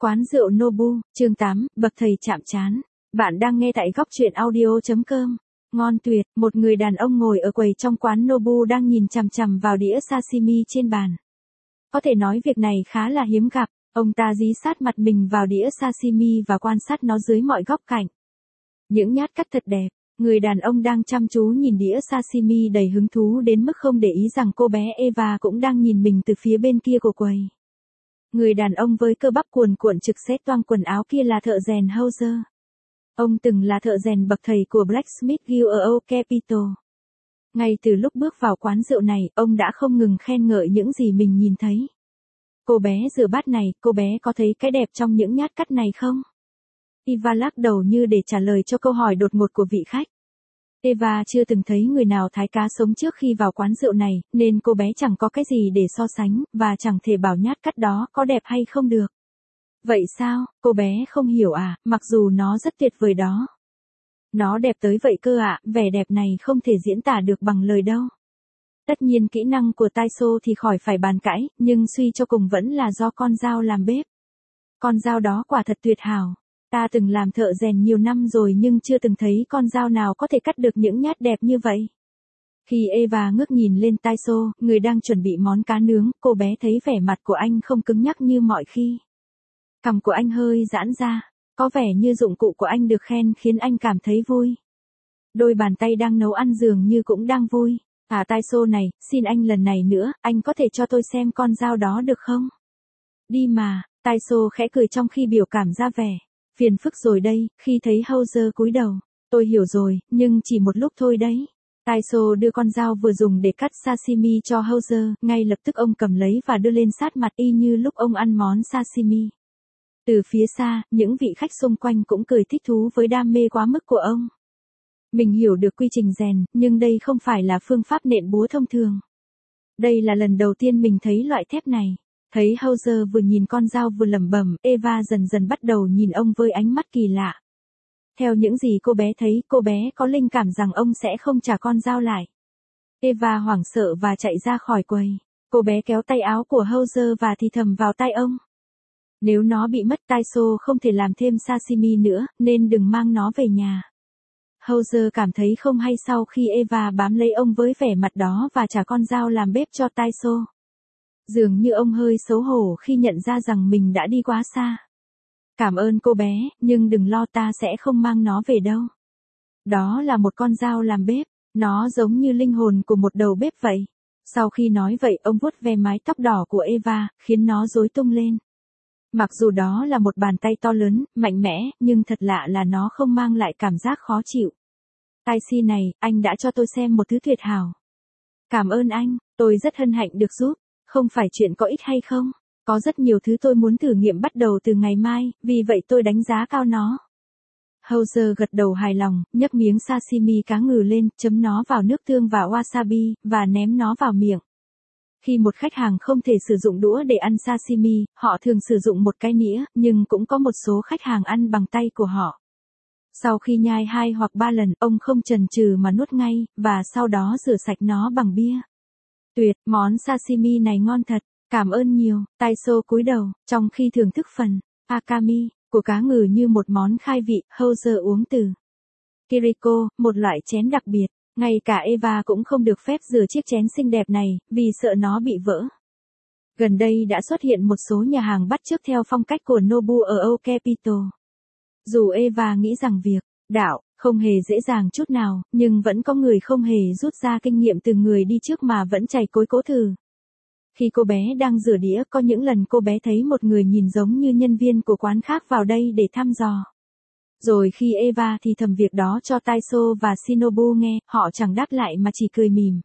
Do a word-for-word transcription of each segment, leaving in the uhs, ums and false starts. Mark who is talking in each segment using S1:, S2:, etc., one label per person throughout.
S1: Quán rượu Nobu, chương tám, bậc thầy chạm trán. Bạn đang nghe tại góc truyện audio chấm com. Ngon tuyệt, một người đàn ông ngồi ở quầy trong quán Nobu đang nhìn chằm chằm vào đĩa sashimi trên bàn. Có thể nói việc này khá là hiếm gặp, ông ta dí sát mặt mình vào đĩa sashimi và quan sát nó dưới mọi góc cạnh. Những nhát cắt thật đẹp, người đàn ông đang chăm chú nhìn đĩa sashimi đầy hứng thú đến mức không để ý rằng cô bé Eva cũng đang nhìn mình từ phía bên kia của quầy. Người đàn ông với cơ bắp cuồn cuộn trực xé toang quần áo kia là thợ rèn Hauser. Ông từng là thợ rèn bậc thầy của Blacksmith Guild ở Old Capitol. Ngay từ lúc bước vào quán rượu này, ông đã không ngừng khen ngợi những gì mình nhìn thấy. Cô bé rửa bát này, cô bé có thấy cái đẹp trong những nhát cắt này không? Eva lắc đầu như để trả lời cho câu hỏi đột ngột của vị khách. Eva chưa từng thấy người nào thái cá sống trước khi vào quán rượu này, nên cô bé chẳng có cái gì để so sánh, và chẳng thể bảo nhát cắt đó có đẹp hay không được. Vậy sao, cô bé không hiểu à, mặc dù nó rất tuyệt vời đó. Nó đẹp tới vậy cơ ạ, à, vẻ đẹp này không thể diễn tả được bằng lời đâu. Tất nhiên kỹ năng của Taiso thì khỏi phải bàn cãi, nhưng suy cho cùng vẫn là do con dao làm bếp. Con dao đó quả thật tuyệt hảo. Ta từng làm thợ rèn nhiều năm rồi nhưng chưa từng thấy con dao nào có thể cắt được những nhát đẹp như vậy. Khi Eva ngước nhìn lên Taiso, người đang chuẩn bị món cá nướng, cô bé thấy vẻ mặt của anh không cứng nhắc như mọi khi. Cằm của anh hơi giãn ra, có vẻ như dụng cụ của anh được khen khiến anh cảm thấy vui. Đôi bàn tay đang nấu ăn dường như cũng đang vui. À Taiso này, xin anh lần này nữa, anh có thể cho tôi xem con dao đó được không? Đi mà, Taiso khẽ cười trong khi biểu cảm ra vẻ. Phiền phức rồi đây, khi thấy Hauser cúi đầu. Tôi hiểu rồi, nhưng chỉ một lúc thôi đấy. Taiso đưa con dao vừa dùng để cắt sashimi cho Hauser, ngay lập tức ông cầm lấy và đưa lên sát mặt y như lúc ông ăn món sashimi. Từ phía xa, những vị khách xung quanh cũng cười thích thú với đam mê quá mức của ông. Mình hiểu được quy trình rèn, nhưng đây không phải là phương pháp nện búa thông thường. Đây là lần đầu tiên mình thấy loại thép này. Thấy Hauser vừa nhìn con dao vừa lẩm bẩm, Eva dần dần bắt đầu nhìn ông với ánh mắt kỳ lạ. Theo những gì cô bé thấy, cô bé có linh cảm rằng ông sẽ không trả con dao lại. Eva hoảng sợ và chạy ra khỏi quầy. Cô bé kéo tay áo của Hauser và thì thầm vào tai ông. Nếu nó bị mất, Taiso không thể làm thêm sashimi nữa, nên đừng mang nó về nhà. Hauser cảm thấy không hay sau khi Eva bám lấy ông với vẻ mặt đó và trả con dao làm bếp cho Taiso. Dường như ông hơi xấu hổ khi nhận ra rằng mình đã đi quá xa. Cảm ơn cô bé, nhưng đừng lo, ta sẽ không mang nó về đâu. Đó là một con dao làm bếp, nó giống như linh hồn của một đầu bếp vậy. Sau khi nói vậy, ông vuốt ve mái tóc đỏ của Eva, khiến nó rối tung lên. Mặc dù đó là một bàn tay to lớn, mạnh mẽ, nhưng thật lạ là nó không mang lại cảm giác khó chịu. Taisi này, anh đã cho tôi xem một thứ tuyệt hảo. Cảm ơn anh, tôi rất hân hạnh được giúp. Không phải chuyện có ích hay không? Có rất nhiều thứ tôi muốn thử nghiệm bắt đầu từ ngày mai, vì vậy tôi đánh giá cao nó. Hauser gật đầu hài lòng, nhấc miếng sashimi cá ngừ lên, chấm nó vào nước tương và wasabi, và ném nó vào miệng. Khi một khách hàng không thể sử dụng đũa để ăn sashimi, họ thường sử dụng một cái nĩa, nhưng cũng có một số khách hàng ăn bằng tay của họ. Sau khi nhai hai hoặc ba lần, ông không chần chừ mà nuốt ngay, và sau đó rửa sạch nó bằng bia. Tuyệt, món sashimi này ngon thật, cảm ơn nhiều. Taiso cúi đầu, trong khi thưởng thức phần akami của cá ngừ như một món khai vị. Hauser uống từ Kiriko, một loại chén đặc biệt. Ngay cả Eva cũng không được phép rửa chiếc chén xinh đẹp này, vì sợ nó bị vỡ. Gần đây đã xuất hiện một số nhà hàng bắt chước theo phong cách của Nobu ở Old Capitol. Dù Eva nghĩ rằng việc đạo không hề dễ dàng chút nào, nhưng vẫn có người không hề rút ra kinh nghiệm từ người đi trước mà vẫn chày cối cố thử. Khi cô bé đang rửa đĩa, có những lần cô bé thấy một người nhìn giống như nhân viên của quán khác vào đây để thăm dò. Rồi khi Eva thì thầm việc đó cho Taiso và Shinobu nghe, họ chẳng đáp lại mà chỉ cười mỉm.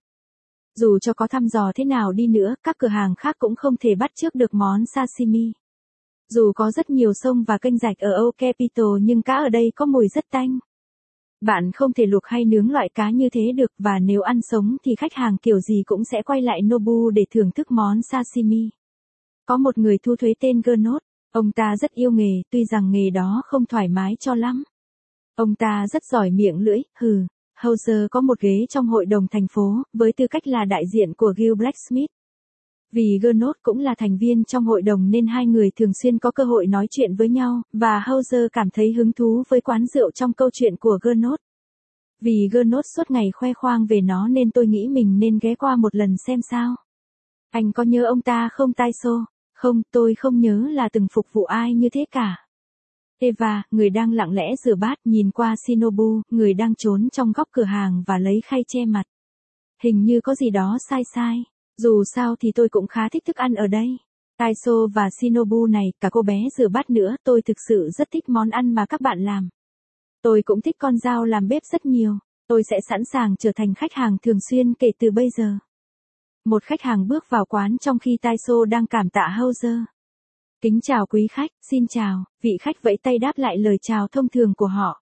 S1: Dù cho có thăm dò thế nào đi nữa, các cửa hàng khác cũng không thể bắt chước được món sashimi. Dù có rất nhiều sông và kênh rạch ở Old Capitol nhưng cá ở đây có mùi rất tanh. Bạn không thể luộc hay nướng loại cá như thế được, và nếu ăn sống thì khách hàng kiểu gì cũng sẽ quay lại Nobu để thưởng thức món sashimi. Có một người thu thuế tên Gernot, ông ta rất yêu nghề, tuy rằng nghề đó không thoải mái cho lắm. Ông ta rất giỏi miệng lưỡi, hừ. Hauser có một ghế trong hội đồng thành phố, với tư cách là đại diện của Guild Blacksmith. Vì Gernot cũng là thành viên trong hội đồng nên hai người thường xuyên có cơ hội nói chuyện với nhau, và Hauser cảm thấy hứng thú với quán rượu trong câu chuyện của Gernot. Vì Gernot suốt ngày khoe khoang về nó nên tôi nghĩ mình nên ghé qua một lần xem sao. Anh có nhớ ông ta không Taiso? Không, tôi không nhớ là từng phục vụ ai như thế cả. Eva, người đang lặng lẽ rửa bát, nhìn qua Shinobu, người đang trốn trong góc cửa hàng và lấy khay che mặt. Hình như có gì đó sai sai. Dù sao thì tôi cũng khá thích thức ăn ở đây. Taiso và Shinobu này, cả cô bé rửa bát nữa, tôi thực sự rất thích món ăn mà các bạn làm. Tôi cũng thích con dao làm bếp rất nhiều. Tôi sẽ sẵn sàng trở thành khách hàng thường xuyên kể từ bây giờ. Một khách hàng bước vào quán trong khi Taiso đang cảm tạ Hauser. Kính chào quý khách, xin chào, vị khách vẫy tay đáp lại lời chào thông thường của họ.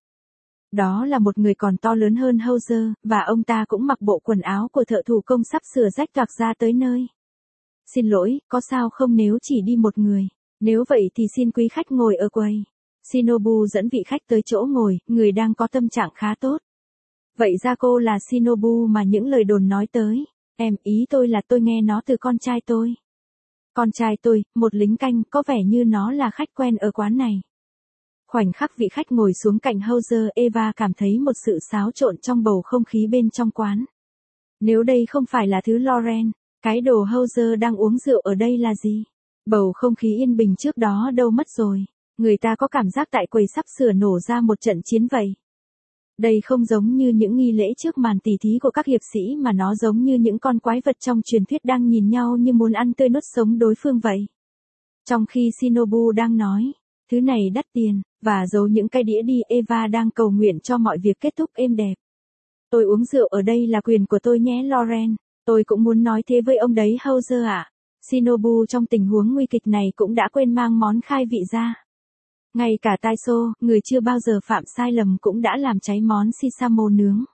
S1: Đó là một người còn to lớn hơn Hauser, và ông ta cũng mặc bộ quần áo của thợ thủ công sắp sửa rách toạc ra tới nơi. Xin lỗi, có sao không nếu chỉ đi một người? Nếu vậy thì xin quý khách ngồi ở quầy. Shinobu dẫn vị khách tới chỗ ngồi, người đang có tâm trạng khá tốt. Vậy ra cô là Shinobu mà những lời đồn nói tới. Em, ý tôi là tôi nghe nó từ con trai tôi. Con trai tôi, một lính canh, có vẻ như nó là khách quen ở quán này. Khoảnh khắc vị khách ngồi xuống cạnh Hauser, Eva cảm thấy một sự xáo trộn trong bầu không khí bên trong quán. Nếu đây không phải là thứ Lauren, cái đồ Hauser đang uống rượu ở đây là gì? Bầu không khí yên bình trước đó đâu mất rồi. Người ta có cảm giác tại quầy sắp sửa nổ ra một trận chiến vậy. Đây không giống như những nghi lễ trước màn tỉ thí của các hiệp sĩ mà nó giống như những con quái vật trong truyền thuyết đang nhìn nhau như muốn ăn tươi nuốt sống đối phương vậy. Trong khi Shinobu đang nói, thứ này đắt tiền, và giấu những cái đĩa đi, Eva đang cầu nguyện cho mọi việc kết thúc êm đẹp. Tôi uống rượu ở đây là quyền của tôi nhé Lauren, tôi cũng muốn nói thế với ông đấy Hauser ạ. Shinobu trong tình huống nguy kịch này cũng đã quên mang món khai vị ra. Ngay cả Taiso, người chưa bao giờ phạm sai lầm cũng đã làm cháy món shisamo nướng.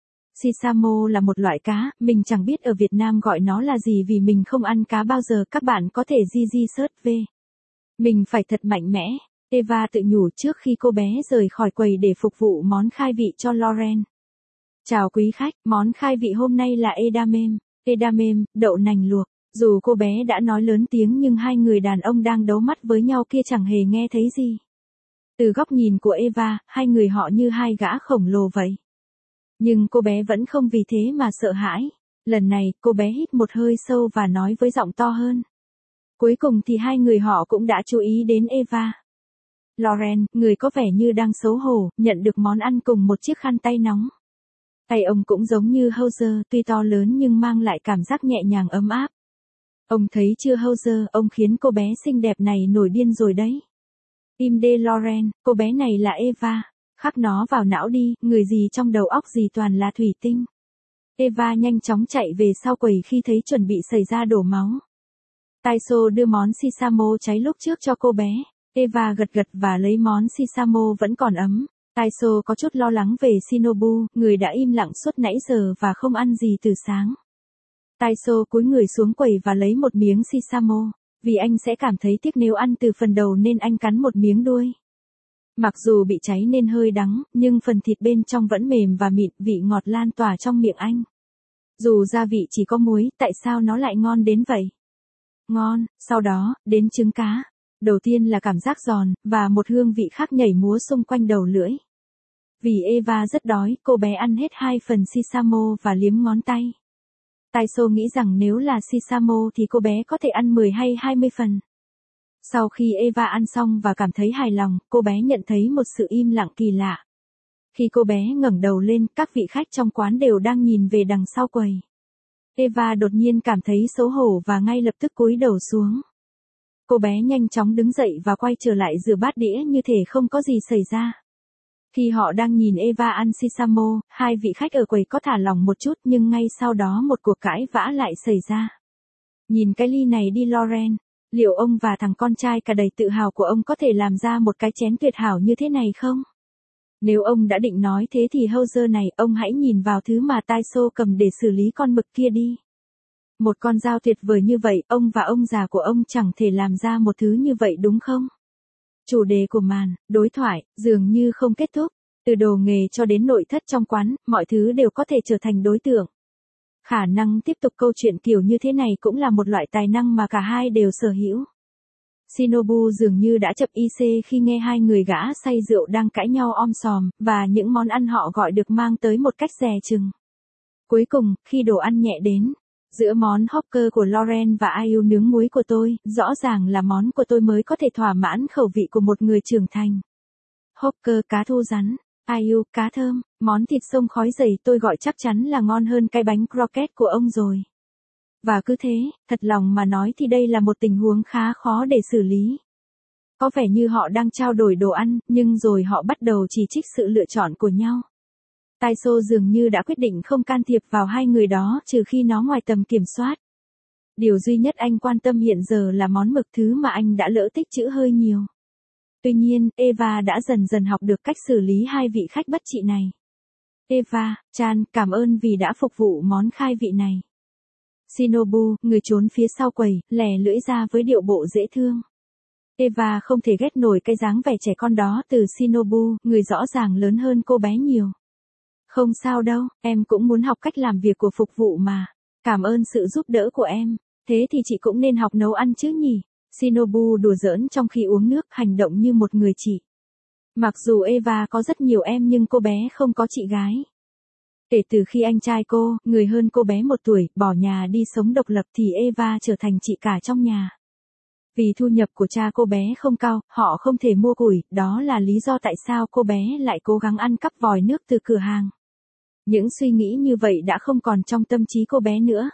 S1: Shisamo là một loại cá, mình chẳng biết ở Việt Nam gọi nó là gì vì mình không ăn cá bao giờ, các bạn có thể di di search về. Mình phải thật mạnh mẽ, Eva tự nhủ trước khi cô bé rời khỏi quầy để phục vụ món khai vị cho Lauren. Chào quý khách, món khai vị hôm nay là edamame, edamame, đậu nành luộc. Dù cô bé đã nói lớn tiếng nhưng hai người đàn ông đang đấu mắt với nhau kia chẳng hề nghe thấy gì. Từ góc nhìn của Eva, hai người họ như hai gã khổng lồ vậy. Nhưng cô bé vẫn không vì thế mà sợ hãi. Lần này, cô bé hít một hơi sâu và nói với giọng to hơn. Cuối cùng thì hai người họ cũng đã chú ý đến Eva. Lauren, người có vẻ như đang xấu hổ, nhận được món ăn cùng một chiếc khăn tay nóng. Tay ông cũng giống như Hauser, tuy to lớn nhưng mang lại cảm giác nhẹ nhàng ấm áp. Ông thấy chưa Hauser, ông khiến cô bé xinh đẹp này nổi điên rồi đấy. Im đi Lauren, cô bé này là Eva. Khắc nó vào não đi, người gì trong đầu óc gì toàn là thủy tinh. Eva nhanh chóng chạy về sau quầy khi thấy chuẩn bị xảy ra đổ máu. Taiso đưa món shisamo cháy lúc trước cho cô bé. Eva gật gật và lấy món shisamo vẫn còn ấm. Taiso có chút lo lắng về Shinobu, người đã im lặng suốt nãy giờ và không ăn gì từ sáng. Taiso cúi người xuống quầy và lấy một miếng shisamo, vì anh sẽ cảm thấy tiếc nếu ăn từ phần đầu nên anh cắn một miếng đuôi. Mặc dù bị cháy nên hơi đắng, nhưng phần thịt bên trong vẫn mềm và mịn, vị ngọt lan tỏa trong miệng anh. Dù gia vị chỉ có muối, tại sao nó lại ngon đến vậy? Ngon, sau đó, đến trứng cá. Đầu tiên là cảm giác giòn, và một hương vị khác nhảy múa xung quanh đầu lưỡi. Vì Eva rất đói, cô bé ăn hết hai phần shisamo và liếm ngón tay. Taiso nghĩ rằng nếu là shisamo thì cô bé có thể ăn mười hay hai mươi phần. Sau khi Eva ăn xong và cảm thấy hài lòng, cô bé nhận thấy một sự im lặng kỳ lạ. Khi cô bé ngẩng đầu lên, các vị khách trong quán đều đang nhìn về đằng sau quầy. Eva đột nhiên cảm thấy xấu hổ và ngay lập tức cúi đầu xuống. Cô bé nhanh chóng đứng dậy và quay trở lại rửa bát đĩa như thể không có gì xảy ra. Khi họ đang nhìn Eva ăn shisamo, hai vị khách ở quầy có thả lỏng một chút nhưng ngay sau đó một cuộc cãi vã lại xảy ra. Nhìn cái ly này đi Lauren, liệu ông và thằng con trai cả đầy tự hào của ông có thể làm ra một cái chén tuyệt hảo như thế này không? Nếu ông đã định nói thế thì Hauser này, ông hãy nhìn vào thứ mà Taiso cầm để xử lý con mực kia đi. Một con dao tuyệt vời như vậy, ông và ông già của ông chẳng thể làm ra một thứ như vậy đúng không? Chủ đề của màn, đối thoại, dường như không kết thúc. Từ đồ nghề cho đến nội thất trong quán, mọi thứ đều có thể trở thành đối tượng. Khả năng tiếp tục câu chuyện kiểu như thế này cũng là một loại tài năng mà cả hai đều sở hữu. Shinobu dường như đã chập i xê khi nghe hai người gã say rượu đang cãi nhau om sòm, và những món ăn họ gọi được mang tới một cách dè chừng. Cuối cùng, khi đồ ăn nhẹ đến, giữa món Hawker của Lauren và Ayu nướng muối của tôi, rõ ràng là món của tôi mới có thể thỏa mãn khẩu vị của một người trưởng thành. Hawker cá thu rắn, Ayu cá thơm, món thịt sông khói dày tôi gọi chắc chắn là ngon hơn cái bánh croquette của ông rồi. Và cứ thế, thật lòng mà nói thì đây là một tình huống khá khó để xử lý. Có vẻ như họ đang trao đổi đồ ăn, nhưng rồi họ bắt đầu chỉ trích sự lựa chọn của nhau. Taiso dường như đã quyết định không can thiệp vào hai người đó trừ khi nó ngoài tầm kiểm soát. Điều duy nhất anh quan tâm hiện giờ là món mực, thứ mà anh đã lỡ tích trữ hơi nhiều. Tuy nhiên, Eva đã dần dần học được cách xử lý hai vị khách bất trị này. Eva, Chan, cảm ơn vì đã phục vụ món khai vị này. Shinobu, người trốn phía sau quầy, lè lưỡi ra với điệu bộ dễ thương. Eva không thể ghét nổi cái dáng vẻ trẻ con đó từ Shinobu, người rõ ràng lớn hơn cô bé nhiều. Không sao đâu, em cũng muốn học cách làm việc của phục vụ mà. Cảm ơn sự giúp đỡ của em. Thế thì chị cũng nên học nấu ăn chứ nhỉ? Shinobu đùa giỡn trong khi uống nước, hành động như một người chị. Mặc dù Eva có rất nhiều em nhưng cô bé không có chị gái. Kể từ khi anh trai cô, người hơn cô bé một tuổi, bỏ nhà đi sống độc lập thì Eva trở thành chị cả trong nhà. Vì thu nhập của cha cô bé không cao, họ không thể mua củi, đó là lý do tại sao cô bé lại cố gắng ăn cắp vòi nước từ cửa hàng. Những suy nghĩ như vậy đã không còn trong tâm trí cô bé nữa.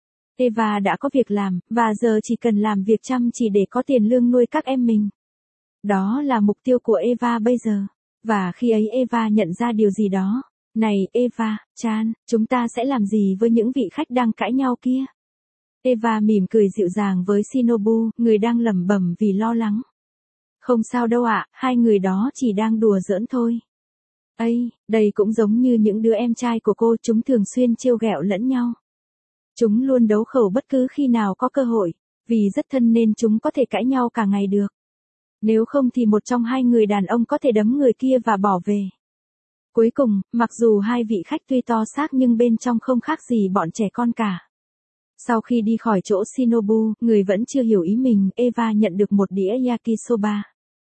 S1: Eva đã có việc làm, và giờ chỉ cần làm việc chăm chỉ để có tiền lương nuôi các em mình. Đó là mục tiêu của Eva bây giờ. Và khi ấy Eva nhận ra điều gì đó. Này, Eva, Chan, chúng ta sẽ làm gì với những vị khách đang cãi nhau kia? Eva mỉm cười dịu dàng với Shinobu, người đang lẩm bẩm vì lo lắng. Không sao đâu ạ, hai người đó chỉ đang đùa giỡn thôi. Ây, đây cũng giống như những đứa em trai của cô, chúng thường xuyên trêu ghẹo lẫn nhau. Chúng luôn đấu khẩu bất cứ khi nào có cơ hội, vì rất thân nên chúng có thể cãi nhau cả ngày được. Nếu không thì một trong hai người đàn ông có thể đấm người kia và bỏ về. Cuối cùng, mặc dù hai vị khách tuy to xác nhưng bên trong không khác gì bọn trẻ con cả. Sau khi đi khỏi chỗ Shinobu, người vẫn chưa hiểu ý mình, Eva nhận được một đĩa yakisoba.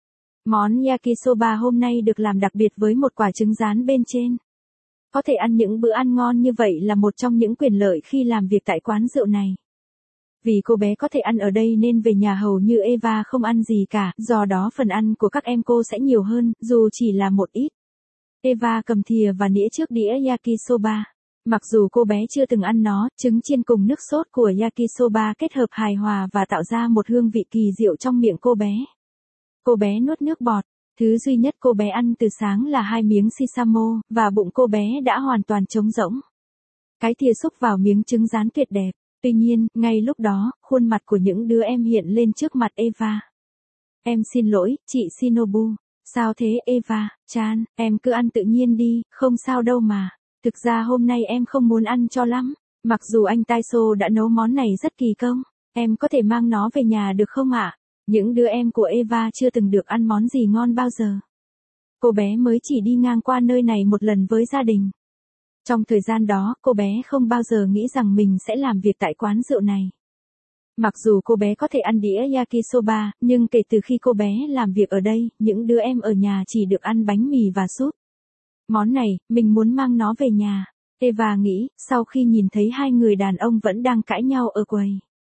S1: Món yakisoba hôm nay được làm đặc biệt với một quả trứng rán bên trên. Có thể ăn những bữa ăn ngon như vậy là một trong những quyền lợi khi làm việc tại quán rượu này. Vì cô bé có thể ăn ở đây nên về nhà hầu như Eva không ăn gì cả, do đó phần ăn của các em cô sẽ nhiều hơn, dù chỉ là một ít. Eva cầm thìa và nĩa trước đĩa yakisoba. Mặc dù cô bé chưa từng ăn nó, trứng chiên cùng nước sốt của yakisoba kết hợp hài hòa và tạo ra một hương vị kỳ diệu trong miệng cô bé. Cô bé nuốt nước bọt. Thứ duy nhất cô bé ăn từ sáng là hai miếng sisamo, và bụng cô bé đã hoàn toàn trống rỗng. Cái thìa xúc vào miếng trứng rán tuyệt đẹp. Tuy nhiên, ngay lúc đó, khuôn mặt của những đứa em hiện lên trước mặt Eva. Em xin lỗi, chị Shinobu. Sao thế Eva, Chan, em cứ ăn tự nhiên đi, không sao đâu mà. Thực ra hôm nay em không muốn ăn cho lắm. Mặc dù anh Taiso đã nấu món này rất kỳ công. Em có thể mang nó về nhà được không ạ? Những đứa em của Eva chưa từng được ăn món gì ngon bao giờ. Cô bé mới chỉ đi ngang qua nơi này một lần với gia đình. Trong thời gian đó, cô bé không bao giờ nghĩ rằng mình sẽ làm việc tại quán rượu này. Mặc dù cô bé có thể ăn đĩa yakisoba, nhưng kể từ khi cô bé làm việc ở đây, những đứa em ở nhà chỉ được ăn bánh mì và súp. Món này, mình muốn mang nó về nhà. Eva nghĩ, sau khi nhìn thấy hai người đàn ông vẫn đang cãi nhau ở quầy.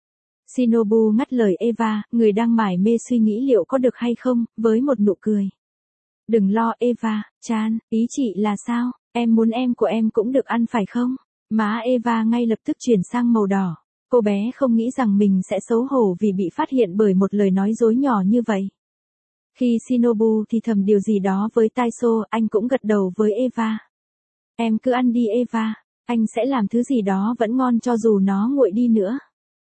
S1: Shinobu ngắt lời Eva, người đang mải mê suy nghĩ liệu có được hay không, với một nụ cười. Đừng lo Eva, Chan, ý chị là sao? Em muốn em của em cũng được ăn phải không? Má Eva ngay lập tức chuyển sang màu đỏ. Cô bé không nghĩ rằng mình sẽ xấu hổ vì bị phát hiện bởi một lời nói dối nhỏ như vậy. Khi Shinobu thì thầm điều gì đó với Taiso, anh cũng gật đầu với Eva. Em cứ ăn đi Eva, anh sẽ làm thứ gì đó vẫn ngon cho dù nó nguội đi nữa.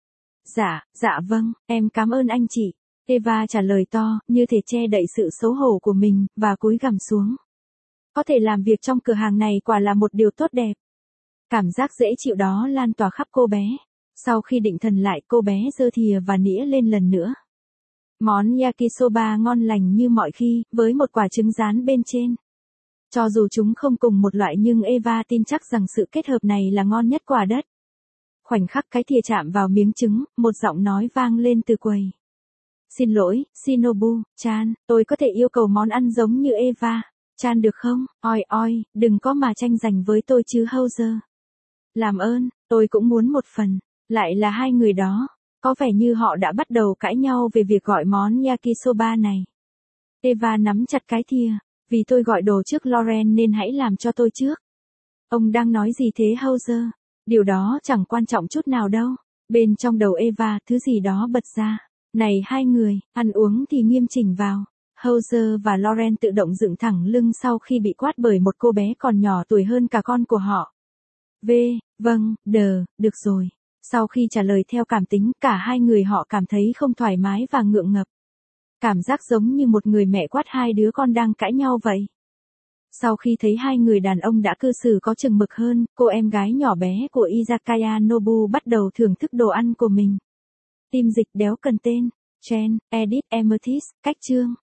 S1: Dạ, dạ vâng, em cảm ơn anh chị. Eva trả lời to, như thể che đậy sự xấu hổ của mình, và cúi gằm xuống. Có thể làm việc trong cửa hàng này quả là một điều tốt đẹp. Cảm giác dễ chịu đó lan tỏa khắp cô bé. Sau khi định thần lại, cô bé giơ thìa và nĩa lên lần nữa. Món yakisoba ngon lành như mọi khi, với một quả trứng rán bên trên. Cho dù chúng không cùng một loại nhưng Eva tin chắc rằng sự kết hợp này là ngon nhất quả đất. Khoảnh khắc cái thìa chạm vào miếng trứng, một giọng nói vang lên từ quầy. Xin lỗi, Shinobu, Chan, tôi có thể yêu cầu món ăn giống như Eva. Chan được không? Oi oi, đừng có mà tranh giành với tôi chứ Hauser. Làm ơn, tôi cũng muốn một phần. Lại là hai người đó. Có vẻ như họ đã bắt đầu cãi nhau về việc gọi món yakisoba này. Eva nắm chặt cái thìa. Vì tôi gọi đồ trước Lauren nên hãy làm cho tôi trước. Ông đang nói gì thế Hauser? Điều đó chẳng quan trọng chút nào đâu. Bên trong đầu Eva, thứ gì đó bật ra. Này hai người, ăn uống thì nghiêm chỉnh vào. Hauser và Lauren tự động dựng thẳng lưng sau khi bị quát bởi một cô bé còn nhỏ tuổi hơn cả con của họ. V, vâng, đờ, được rồi. Sau khi trả lời theo cảm tính, cả hai người họ cảm thấy không thoải mái và ngượng ngập. Cảm giác giống như một người mẹ quát hai đứa con đang cãi nhau vậy. Sau khi thấy hai người đàn ông đã cư xử có chừng mực hơn, cô em gái nhỏ bé của Izakaya Nobu bắt đầu thưởng thức đồ ăn của mình. Tim dịch đéo cần tên. Chen, Edith Amethyst, cách chương.